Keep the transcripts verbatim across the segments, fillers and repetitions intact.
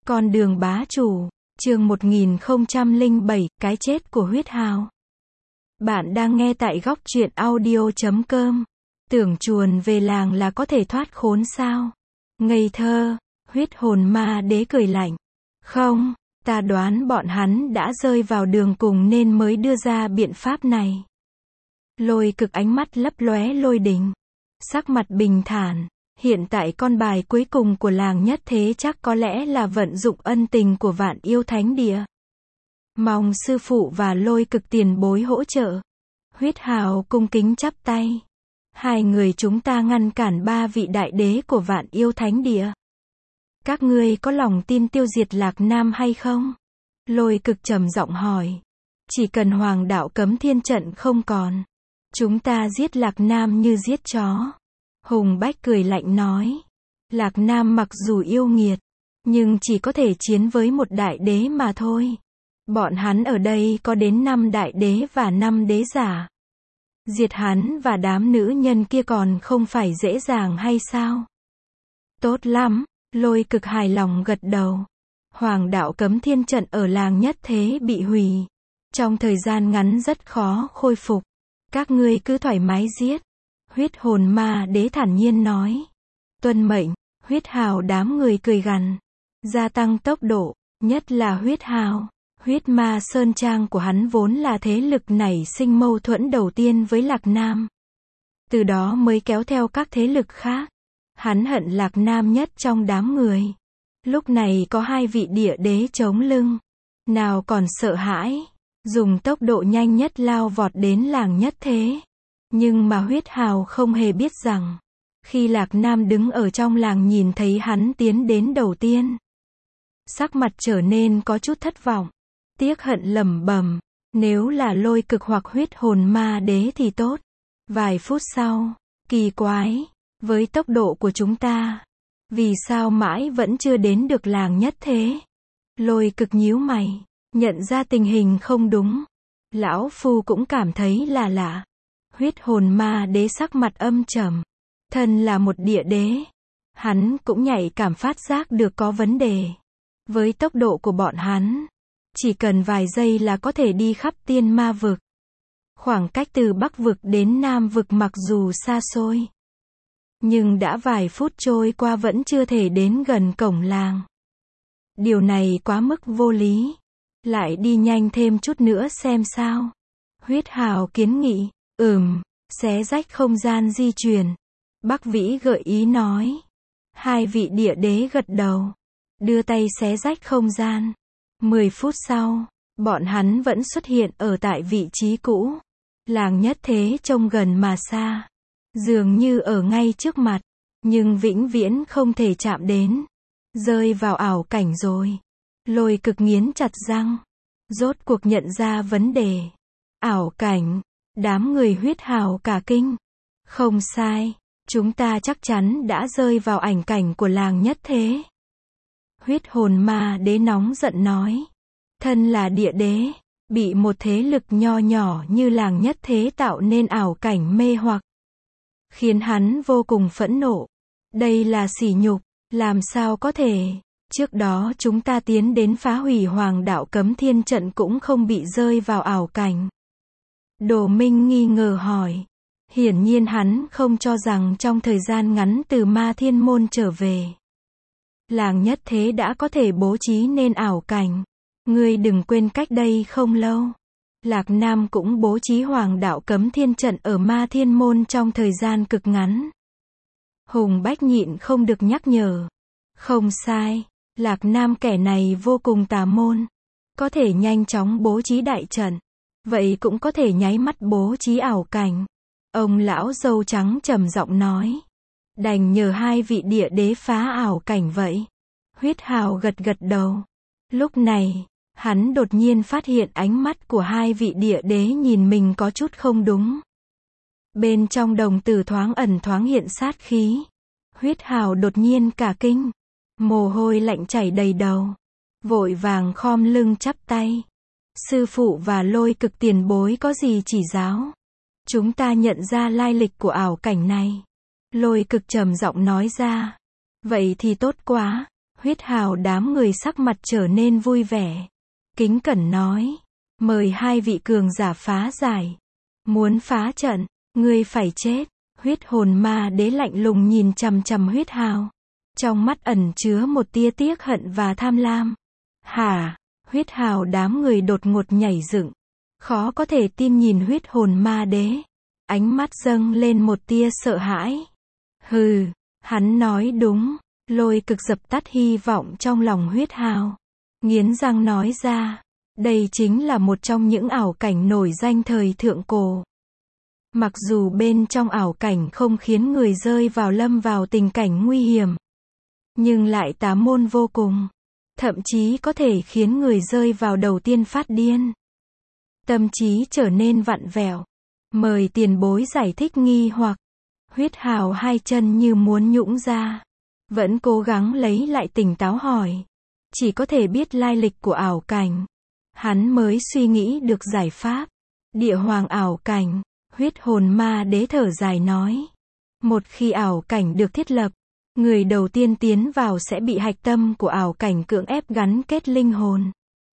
Con đường bá chủ, chương một nghìn không trăm lẻ bảy, cái chết của huyết hào. Bạn đang nghe tại góc truyện audio chấm com. Tưởng chuồn về làng là có thể thoát khốn sao? Ngây thơ, huyết hồn ma đế cười lạnh. Không, ta đoán bọn hắn đã rơi vào đường cùng nên mới đưa ra biện pháp này. Lôi cực ánh mắt lấp lóe lôi đình. Sắc mặt bình thản. Hiện tại con bài cuối cùng của làng nhất thế chắc có lẽ là vận dụng ân tình của vạn yêu thánh địa. Mong sư phụ và lôi cực tiền bối hỗ trợ. Huyết hào cung kính chắp tay. Hai người chúng ta ngăn cản ba vị đại đế của vạn yêu thánh địa. Các ngươi có lòng tin tiêu diệt Lạc Nam hay không? Lôi cực trầm giọng hỏi. Chỉ cần hoàng đạo cấm thiên trận không còn, chúng ta giết Lạc Nam như giết chó. Hùng Bách cười lạnh nói. Lạc Nam mặc dù yêu nghiệt, nhưng chỉ có thể chiến với một đại đế mà thôi. Bọn hắn ở đây có đến năm đại đế và năm đế giả. Diệt hắn và đám nữ nhân kia còn không phải dễ dàng hay sao? Tốt lắm, lôi cực hài lòng gật đầu. Hoàng đạo cấm thiên trận ở làng nhất thế bị hủy. Trong thời gian ngắn rất khó khôi phục. Các ngươi cứ thoải mái giết. Huyết hồn ma đế thản nhiên nói. Tuân mệnh, huyết hào đám người cười gằn. Gia tăng tốc độ, nhất là huyết hào. Huyết ma sơn trang của hắn vốn là thế lực nảy sinh mâu thuẫn đầu tiên với Lạc Nam. Từ đó mới kéo theo các thế lực khác. Hắn hận Lạc Nam nhất trong đám người. Lúc này có hai vị địa đế chống lưng. Nào còn sợ hãi. Dùng tốc độ nhanh nhất lao vọt đến làng nhất thế. Nhưng mà huyết hào không hề biết rằng, khi Lạc Nam đứng ở trong làng nhìn thấy hắn tiến đến đầu tiên, sắc mặt trở nên có chút thất vọng, tiếc hận lẩm bẩm, nếu là lôi cực hoặc huyết hồn ma đế thì tốt. Vài phút sau, kỳ quái, với tốc độ của chúng ta, vì sao mãi vẫn chưa đến được làng nhất thế? Lôi cực nhíu mày, nhận ra tình hình không đúng. Lão Phu cũng cảm thấy là lạ. Huyết hồn ma đế sắc mặt âm trầm. Thân là một địa đế, hắn cũng nhạy cảm phát giác được có vấn đề. Với tốc độ của bọn hắn, chỉ cần vài giây là có thể đi khắp tiên ma vực. Khoảng cách từ Bắc vực đến Nam vực mặc dù xa xôi, nhưng đã vài phút trôi qua vẫn chưa thể đến gần cổng làng. Điều này quá mức vô lý. Lại đi nhanh thêm chút nữa xem sao. Huyết hào kiến nghị. Ừm, xé rách không gian di chuyển. Bắc Vĩ gợi ý nói. Hai vị địa đế gật đầu. Đưa tay xé rách không gian. Mười phút sau, bọn hắn vẫn xuất hiện ở tại vị trí cũ. Làng nhất thế trông gần mà xa. Dường như ở ngay trước mặt. Nhưng vĩnh viễn không thể chạm đến. Rơi vào ảo cảnh rồi. Lôi cực nghiến chặt răng. Rốt cuộc nhận ra vấn đề. Ảo cảnh. Đám người huyết hào cả kinh. Không sai, chúng ta chắc chắn đã rơi vào ảnh cảnh của làng nhất thế. Huyết hồn ma đế nóng giận nói. Thân là địa đế, bị một thế lực nho nhỏ như làng nhất thế tạo nên ảo cảnh mê hoặc, khiến hắn vô cùng phẫn nộ. Đây là sỉ nhục, làm sao có thể. Trước đó chúng ta tiến đến phá hủy hoàng đạo cấm thiên trận cũng không bị rơi vào ảo cảnh. Đồ Minh nghi ngờ hỏi. Hiển nhiên hắn không cho rằng trong thời gian ngắn từ ma thiên môn trở về, làng nhất thế đã có thể bố trí nên ảo cảnh. Ngươi đừng quên cách đây không lâu, Lạc Nam cũng bố trí hoàng đạo cấm thiên trận ở ma thiên môn trong thời gian cực ngắn. Hùng Bách nhịn không được nhắc nhở. Không sai, Lạc Nam kẻ này vô cùng tà môn. Có thể nhanh chóng bố trí đại trận. Vậy cũng có thể nháy mắt bố trí ảo cảnh. Ông lão râu trắng trầm giọng nói. Đành nhờ hai vị địa đế phá ảo cảnh vậy. Huyết hào gật gật đầu. Lúc này, hắn đột nhiên phát hiện ánh mắt của hai vị địa đế nhìn mình có chút không đúng. Bên trong đồng tử thoáng ẩn thoáng hiện sát khí. Huyết hào đột nhiên cả kinh. Mồ hôi lạnh chảy đầy đầu. Vội vàng khom lưng chắp tay. Sư phụ và lôi cực tiền bối có gì chỉ giáo? Chúng ta nhận ra lai lịch của ảo cảnh này. Lôi cực trầm giọng nói ra. Vậy thì tốt quá. Huyết Hào đám người sắc mặt trở nên vui vẻ. Kính cẩn nói. Mời hai vị cường giả phá giải. Muốn phá trận, ngươi phải chết. Huyết hồn ma đế lạnh lùng nhìn chằm chằm Huyết Hào. Trong mắt ẩn chứa một tia tiếc hận và tham lam. Hả? Huyết Hào đám người đột ngột nhảy dựng. Khó có thể tin nhìn huyết hồn ma đế. Ánh mắt dâng lên một tia sợ hãi. Hừ, hắn nói đúng. Lôi Cực dập tắt hy vọng trong lòng Huyết Hào. Nghiến răng nói ra. Đây chính là một trong những ảo cảnh nổi danh thời thượng cổ. Mặc dù bên trong ảo cảnh không khiến người rơi vào lâm vào tình cảnh nguy hiểm, nhưng lại tà môn vô cùng. Thậm chí có thể khiến người rơi vào đầu tiên phát điên. Tâm trí trở nên vặn vẹo. Mời tiền bối giải thích nghi hoặc. Huyết Hào hai chân như muốn nhũn ra. Vẫn cố gắng lấy lại tỉnh táo hỏi. Chỉ có thể biết lai lịch của ảo cảnh. Hắn mới suy nghĩ được giải pháp. Địa hoàng ảo cảnh. Huyết hồn ma đế thở dài nói. Một khi ảo cảnh được thiết lập, người đầu tiên tiến vào sẽ bị hạch tâm của ảo cảnh cưỡng ép gắn kết linh hồn.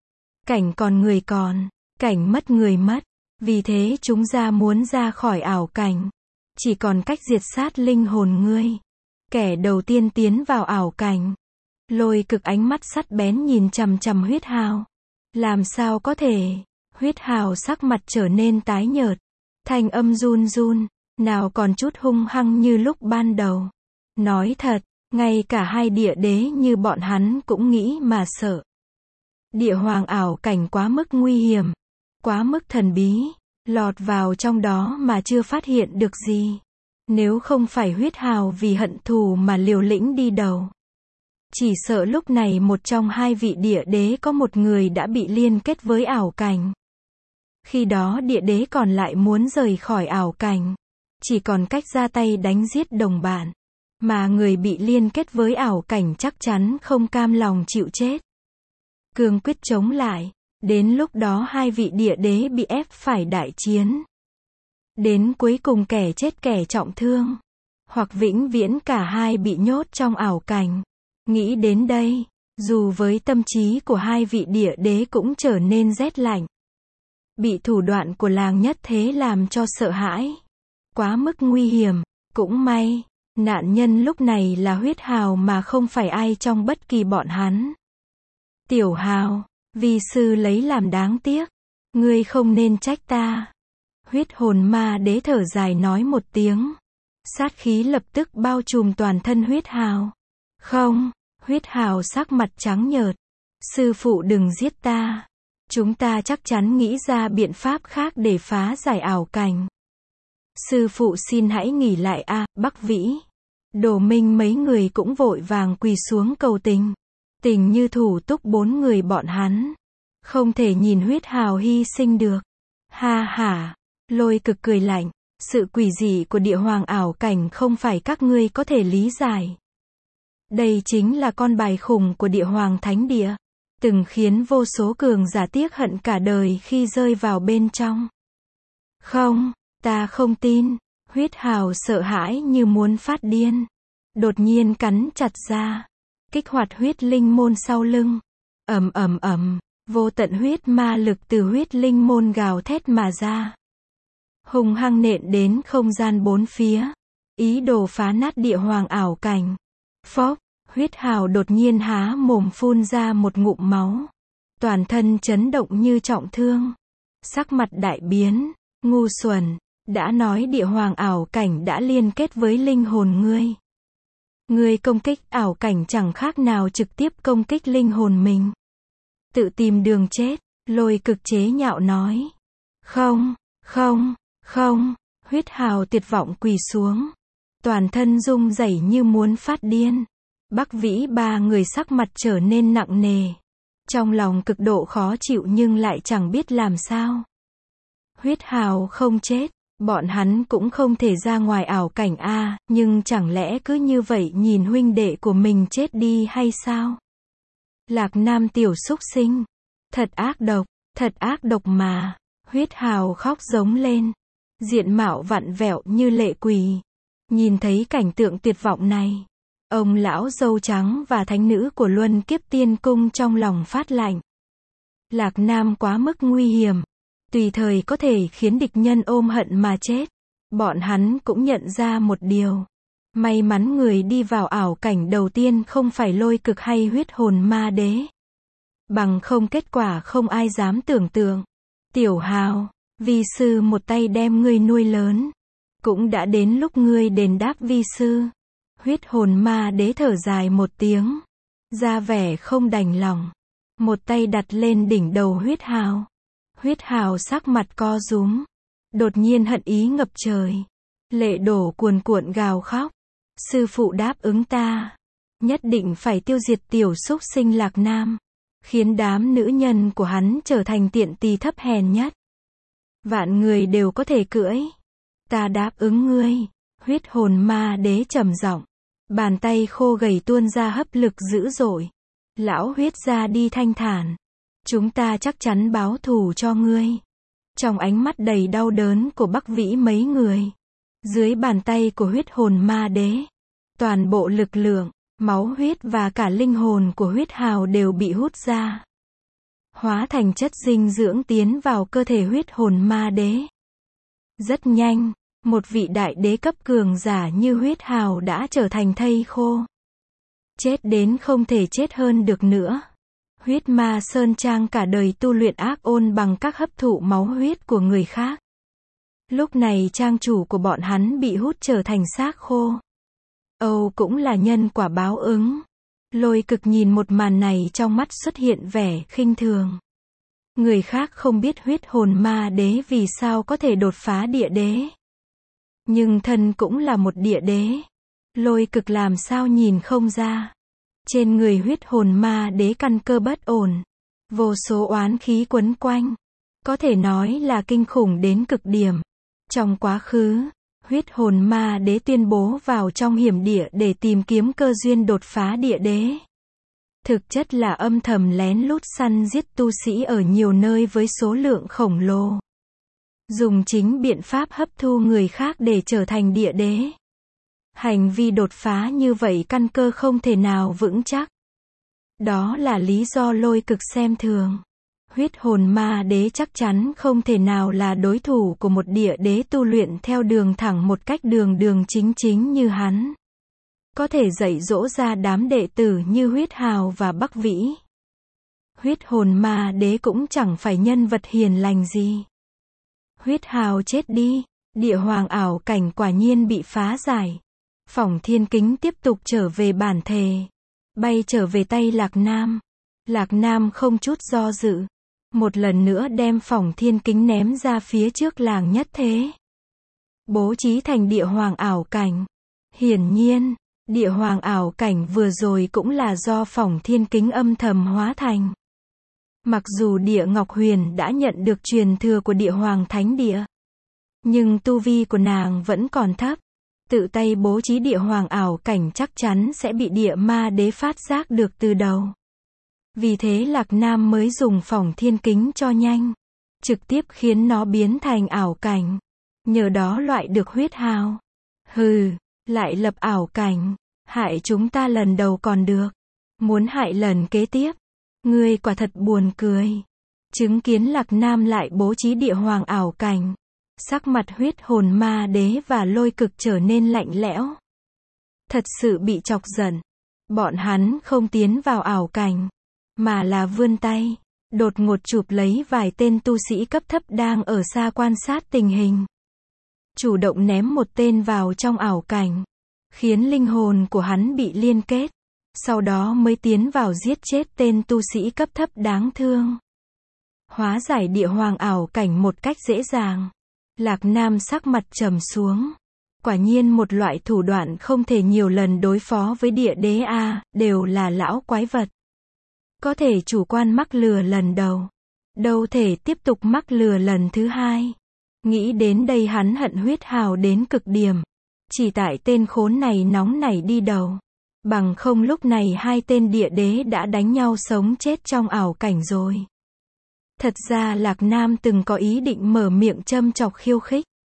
Cảnh còn người còn, cảnh mất người mất. Vì thế chúng ta muốn ra khỏi ảo cảnh. Chỉ còn cách diệt sát linh hồn ngươi. Kẻ đầu tiên tiến vào ảo cảnh. Lôi Cực ánh mắt sắt bén nhìn chằm chằm Huyết Hào. Làm sao có thể? Huyết Hào sắc mặt trở nên tái nhợt. Thanh âm run run, nào còn chút hung hăng như lúc ban đầu. Nói thật, ngay cả hai địa đế như bọn hắn cũng nghĩ mà sợ. Địa hoàng ảo cảnh quá mức nguy hiểm, quá mức thần bí, lọt vào trong đó mà chưa phát hiện được gì. Nếu không phải Huyết Hào vì hận thù mà liều lĩnh đi đầu, chỉ sợ lúc này một trong hai vị địa đế có một người đã bị liên kết với ảo cảnh. Khi đó địa đế còn lại muốn rời khỏi ảo cảnh, chỉ còn cách ra tay đánh giết đồng bạn. Mà người bị liên kết với ảo cảnh chắc chắn không cam lòng chịu chết. Cương quyết chống lại. Đến lúc đó hai vị địa đế bị ép phải đại chiến. Đến cuối cùng kẻ chết kẻ trọng thương. Hoặc vĩnh viễn cả hai bị nhốt trong ảo cảnh. Nghĩ đến đây, dù với tâm trí của hai vị địa đế cũng trở nên rét lạnh. Bị thủ đoạn của làng nhất thế làm cho sợ hãi. Quá mức nguy hiểm. Cũng may, nạn nhân lúc này là Huyết Hào mà không phải ai trong bất kỳ bọn hắn. Tiểu Hào, vi sư lấy làm đáng tiếc. Ngươi không nên trách ta. Huyết hồn ma đế thở dài nói một tiếng. Sát khí lập tức bao trùm toàn thân Huyết Hào. Không, Huyết Hào sắc mặt trắng nhợt. Sư phụ đừng giết ta. Chúng ta chắc chắn nghĩ ra biện pháp khác để phá giải ảo cảnh. Sư phụ xin hãy nghỉ lại a, à, Bắc Vĩ. Đồ Minh mấy người cũng vội vàng quỳ xuống cầu tình. Tình như thủ túc bốn người bọn hắn. Không thể nhìn Huyết Hào hy sinh được. Ha ha, Lôi Cực cười lạnh. Sự quỷ dị của địa hoàng ảo cảnh không phải các ngươi có thể lý giải. Đây chính là con bài khủng của địa hoàng thánh địa. Từng khiến vô số cường giả tiếc hận cả đời khi rơi vào bên trong. Không, ta không tin. Huyết Hào sợ hãi như muốn phát điên. Đột nhiên cắn chặt ra. Kích hoạt huyết linh môn sau lưng. Ầm ầm ầm, vô tận huyết ma lực từ huyết linh môn gào thét mà ra. Hùng hăng nện đến không gian bốn phía. Ý đồ phá nát địa hoàng ảo cảnh. Phốc, Huyết Hào đột nhiên há mồm phun ra một ngụm máu. Toàn thân chấn động như trọng thương. Sắc mặt đại biến. Ngu xuẩn, đã nói địa hoàng ảo cảnh đã liên kết với linh hồn ngươi. Ngươi công kích ảo cảnh chẳng khác nào trực tiếp công kích linh hồn mình. Tự tìm đường chết, Lôi Cực chế nhạo nói. Không, không, không, Huyết Hào tuyệt vọng quỳ xuống. Toàn thân rung rẩy như muốn phát điên. Bắc Vĩ ba người sắc mặt trở nên nặng nề. Trong lòng cực độ khó chịu nhưng lại chẳng biết làm sao. Huyết Hào không chết, bọn hắn cũng không thể ra ngoài ảo cảnh a, nhưng chẳng lẽ cứ như vậy nhìn huynh đệ của mình chết đi hay sao? Lạc Nam tiểu súc sinh, thật ác độc, thật ác độc mà. Huyết Hào khóc giống lên, diện mạo vặn vẹo như lệ quỷ. Nhìn thấy cảnh tượng tuyệt vọng này, Ông lão râu trắng và thánh nữ của Luân Kiếp Tiên Cung trong lòng phát lạnh. Lạc Nam quá mức nguy hiểm, tùy thời có thể khiến địch nhân ôm hận mà chết. Bọn hắn cũng nhận ra một điều. May mắn người đi vào ảo cảnh đầu tiên không phải Lôi Cực hay Huyết Hồn Ma Đế. Bằng không kết quả không ai dám tưởng tượng. Tiểu Hào, vi sư một tay đem ngươi nuôi lớn. Cũng đã đến lúc ngươi đền đáp vi sư. Huyết Hồn Ma Đế thở dài một tiếng, ra vẻ không đành lòng. Một tay đặt lên đỉnh đầu Huyết Hào. Huyết Hào sắc mặt co rúm. Đột nhiên hận ý ngập trời. Lệ đổ cuồn cuộn gào khóc. Sư phụ đáp ứng ta. Nhất định phải tiêu diệt tiểu súc sinh Lạc Nam. Khiến đám nữ nhân của hắn trở thành tiện tỳ thấp hèn nhất. Vạn người đều có thể cưỡi. Ta đáp ứng ngươi. Huyết Hồn Ma Đế trầm giọng. Bàn tay khô gầy tuôn ra hấp lực dữ dội. Lão huyết ra đi thanh thản. Chúng ta chắc chắn báo thù cho ngươi. Trong ánh mắt đầy đau đớn của Bắc Vĩ mấy người. Dưới bàn tay của Huyết Hồn Ma Đế. Toàn bộ lực lượng, máu huyết và cả linh hồn của Huyết Hào đều bị hút ra. Hóa thành chất dinh dưỡng tiến vào cơ thể Huyết Hồn Ma Đế. Rất nhanh, một vị đại đế cấp cường giả như Huyết Hào đã trở thành thây khô. Chết đến không thể chết hơn được nữa. Huyết Ma Sơn Trang cả đời tu luyện ác ôn bằng các hấp thụ máu huyết của người khác. Lúc này trang chủ của bọn hắn bị hút trở thành xác khô. Âu cũng là nhân quả báo ứng. Lôi Cực nhìn một màn này trong mắt xuất hiện vẻ khinh thường. Người khác không biết Huyết Hồn Ma Đế vì sao có thể đột phá địa đế. Nhưng thân cũng là một địa đế. Lôi Cực làm sao nhìn không ra. Trên người Huyết Hồn Ma Đế căn cơ bất ổn. Vô số oán khí quấn quanh. Có thể nói là kinh khủng đến cực điểm. Trong quá khứ, Huyết Hồn Ma Đế tuyên bố vào trong hiểm địa để tìm kiếm cơ duyên đột phá địa đế. Thực chất là âm thầm lén lút săn giết tu sĩ ở nhiều nơi với số lượng khổng lồ. Dùng chính biện pháp hấp thu người khác để trở thành địa đế. Hành vi đột phá như vậy căn cơ không thể nào vững chắc. Đó là lý do Lôi Cực xem thường. Huyết Hồn Ma Đế chắc chắn không thể nào là đối thủ của một địa đế tu luyện theo đường thẳng một cách đường đường chính chính như hắn. Có thể dạy dỗ ra đám đệ tử như Huyết Hào và Bắc Vĩ. Huyết Hồn Ma Đế cũng chẳng phải nhân vật hiền lành gì. Huyết Hào chết đi, địa hoàng ảo cảnh quả nhiên bị phá giải. Phỏng Thiên Kính tiếp tục trở về bản thể. Bay trở về tay Lạc Nam. Lạc Nam không chút do dự. Một lần nữa đem Phỏng Thiên Kính ném ra phía trước làng nhất thế. Bố trí thành địa hoàng ảo cảnh. Hiển nhiên, địa hoàng ảo cảnh vừa rồi cũng là do Phỏng Thiên Kính âm thầm hóa thành. Mặc dù Địa Ngọc Huyền đã nhận được truyền thừa của địa hoàng thánh địa. Nhưng tu vi của nàng vẫn còn thấp. Tự tay bố trí địa hoàng ảo cảnh chắc chắn sẽ bị địa ma đế phát giác được từ đầu. Vì thế Lạc Nam mới dùng Phỏng Thiên Kính cho nhanh. Trực tiếp khiến nó biến thành ảo cảnh. Nhờ đó loại được Huyết Hào. Hừ, lại lập ảo cảnh. Hại chúng ta lần đầu còn được. Muốn hại lần kế tiếp. Ngươi quả thật buồn cười. Chứng kiến Lạc Nam lại bố trí địa hoàng ảo cảnh. Sắc mặt Huyết Hồn Ma Đế và Lôi Cực trở nên lạnh lẽo. Thật sự bị chọc giận. Bọn hắn không tiến vào ảo cảnh. Mà là vươn tay. Đột ngột chụp lấy vài tên tu sĩ cấp thấp đang ở xa quan sát tình hình. Chủ động ném một tên vào trong ảo cảnh. Khiến linh hồn của hắn bị liên kết. Sau đó mới tiến vào giết chết tên tu sĩ cấp thấp đáng thương. Hóa giải địa hoàng ảo cảnh một cách dễ dàng. Lạc Nam sắc mặt trầm xuống. Quả nhiên một loại thủ đoạn không thể nhiều lần đối phó với địa đế a, đều là lão quái vật. Có thể chủ quan mắc lừa lần đầu. Đâu thể tiếp tục mắc lừa lần thứ hai. Nghĩ đến đây hắn hận Huyết Hào đến cực điểm. Chỉ tại tên khốn này nóng nảy đi đầu. Bằng không lúc này hai tên địa đế đã đánh nhau sống chết trong ảo cảnh rồi. Thật ra Lạc Nam từng có ý định mở miệng châm chọc khiêu khích.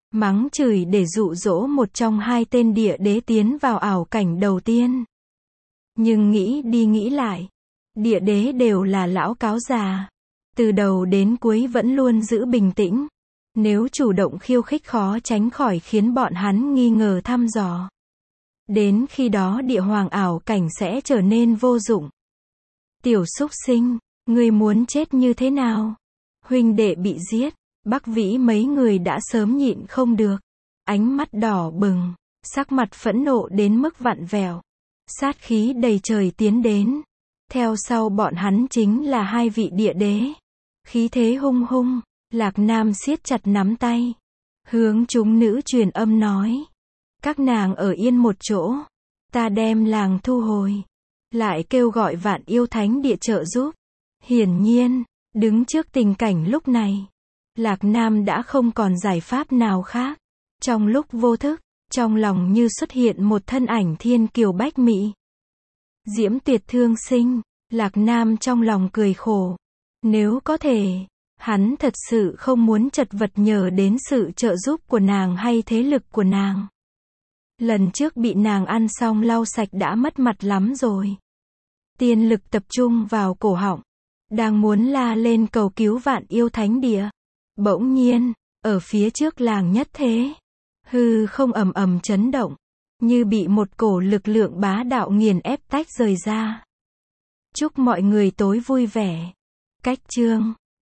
mắng chửi để dụ dỗ một trong hai tên địa đế tiến vào ảo cảnh đầu tiên. Nhưng nghĩ đi nghĩ lại, địa đế đều là lão cáo già, từ đầu đến cuối vẫn luôn giữ bình tĩnh. Nếu chủ động khiêu khích khó tránh khỏi khiến bọn hắn nghi ngờ thăm dò. Đến khi đó địa hoàng ảo cảnh sẽ trở nên vô dụng. Tiểu súc sinh, ngươi muốn chết như thế nào? Huynh đệ bị giết, Bắc Vĩ mấy người đã sớm nhịn không được. Ánh mắt đỏ bừng, sắc mặt phẫn nộ đến mức vặn vẹo. Sát khí đầy trời tiến đến. Theo sau bọn hắn chính là hai vị địa đế. Khí thế hung hung, Lạc Nam siết chặt nắm tay. Hướng chúng nữ truyền âm nói. Các nàng ở yên một chỗ. Ta đem làng thu hồi. Lại kêu gọi vạn yêu thánh địa trợ giúp. Hiển nhiên, đứng trước tình cảnh lúc này, Lạc Nam đã không còn giải pháp nào khác. Trong lúc vô thức, trong lòng như xuất hiện một thân ảnh thiên kiều bách mỹ. Diễm tuyệt thương sinh, Lạc Nam trong lòng cười khổ. Nếu có thể, hắn thật sự không muốn chật vật nhờ đến sự trợ giúp của nàng hay thế lực của nàng. Lần trước bị nàng ăn xong lau sạch đã mất mặt lắm rồi. Tiên lực tập trung vào cổ họng, đang muốn la lên cầu cứu vạn yêu thánh địa. Bỗng nhiên, ở phía trước làng nhất thế, hư không ầm ầm chấn động, như bị một cổ lực lượng bá đạo nghiền ép tách rời ra. Chúc mọi người tối vui vẻ. Cách chương